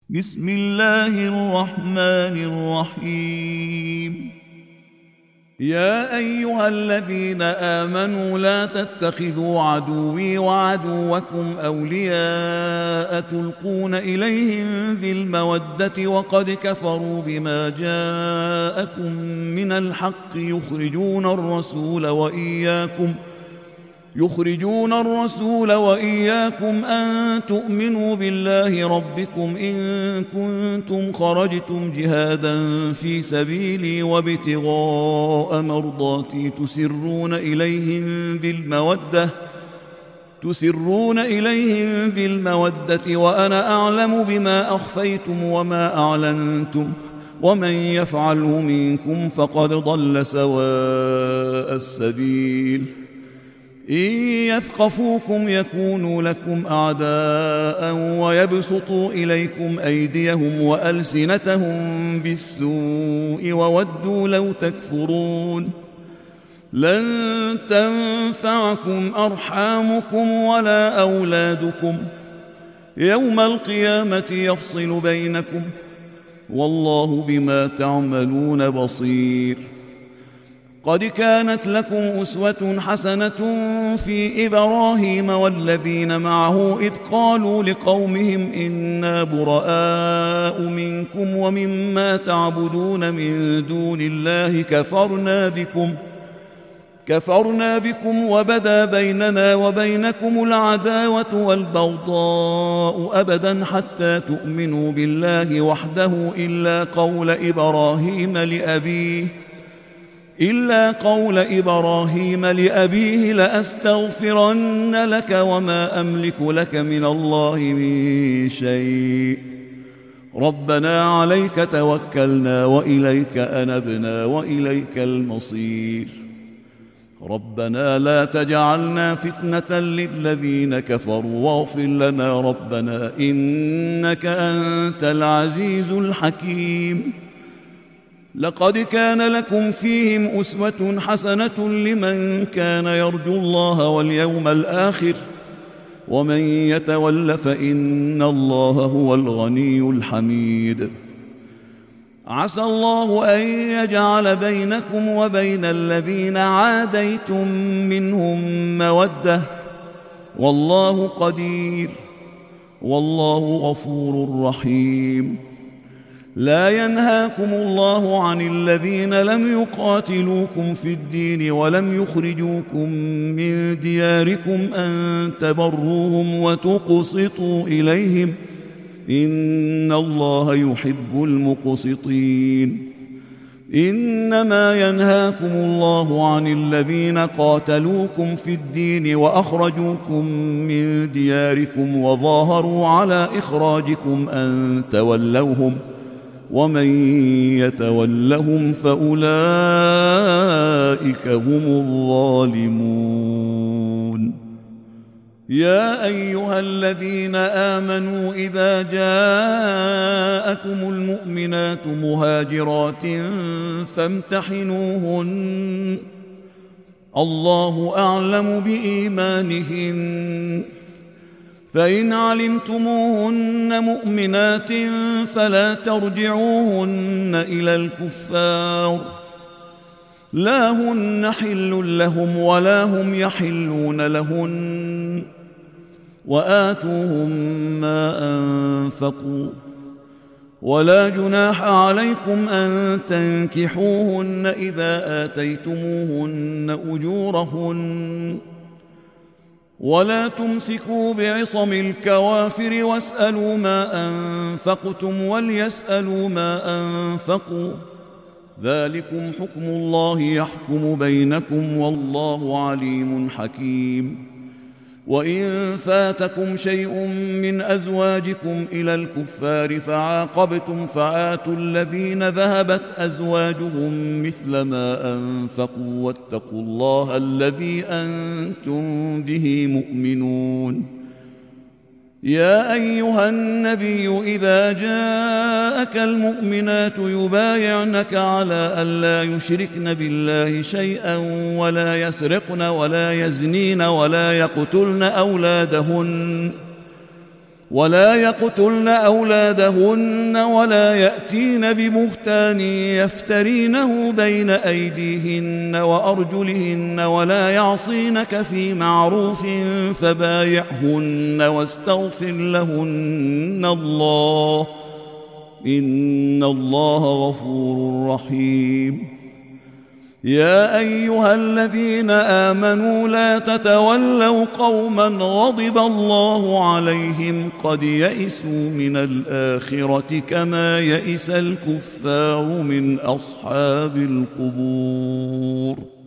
بسم الله الرحمن الرحيم. يا أيها الذين آمنوا لا تتخذوا عدوي وعدوكم أولياء تلقون إليهم بالمودة وقد كفروا بما جاءكم من الحق يخرجون الرسول وإياكم أن تؤمنوا بالله ربكم إن كنتم خرجتم جهادا في سبيلي وابتغاء مرضاتي تسرون إليهم بالمودة وأنا أعلم بما أخفيتم وما أعلنتم ومن يفعله منكم فقد ضل سواء السبيل. إن يثقفوكم يكونوا لكم أعداء ويبسطوا إليكم أيديهم وألسنتهم بالسوء وودوا لو تكفرون. لن تنفعكم أرحامكم ولا أولادكم يوم القيامة يفصل بينكم والله بما تعملون بصير. قد كانت لكم أسوة حسنة في إبراهيم والذين معه إذ قالوا لقومهم إنا براء منكم ومما تعبدون من دون الله كفرنا بكم وبدا بيننا وبينكم العداوة والبغضاء أبدا حتى تؤمنوا بالله وحده إلا قول إبراهيم لأبيه لأستغفرن لك وما أملك لك من الله من شيء ربنا عليك توكلنا وإليك أنبنا وإليك المصير. ربنا لا تجعلنا فتنة للذين كفروا واغفر لنا ربنا إنك أنت العزيز الحكيم. لقد كان لكم فيهم أسوة حسنة لمن كان يرجو الله واليوم الآخر ومن يتول فإن الله هو الغني الحميد. عسى الله أن يجعل بينكم وبين الذين عاديتم منهم مودة والله قدير والله غفور رحيم. لا ينهاكم الله عن الذين لم يقاتلوكم في الدين ولم يخرجوكم من دياركم أن تبروهم وتقسطوا إليهم إن الله يحب المقسطين. إنما ينهاكم الله عن الذين قاتلوكم في الدين وأخرجوكم من دياركم وظاهروا على إخراجكم أن تولوهم ومن يتولهم فأولئك هم الظالمون. يا أيها الذين آمنوا إذا جاءكم المؤمنات مهاجرات فامتحنوهن الله أعلم بإيمانهن فإن علمتموهن مؤمنات فلا ترجعوهن إلى الكفار لا هن حل لهم ولا هم يحلون لهن وآتوهم ما أنفقوا ولا جناح عليكم أن تنكحوهن إذا آتيتموهن أجورهن ولا تمسكوا بعصم الكوافر واسألوا ما أنفقتم وليسألوا ما أنفقوا ذلكم حكم الله يحكم بينكم والله عليم حكيم. وإن فاتكم شيء من أزواجكم إلى الكفار فعاقبتم فآتوا الذين ذهبت أزواجهم مثل ما أنفقوا واتقوا الله الذي أنتم به مؤمنون. يا أيها النبي إذا جاءك المؤمنات يبايعنك على ألا يشركن بالله شيئا ولا يسرقن ولا يزنين ولا يقتلن ولا يقتلن أولادهن ولا يأتين ببهتان يفترينه بين أيديهن وأرجلهن ولا يعصينك في معروف فبايعهن واستغفر لهن الله إن الله غفور رحيم. يا أيها الذين آمنوا لا تتولوا قوما غضب الله عليهم قد يئسوا من الآخرة كما يئس الكفار من أصحاب القبور.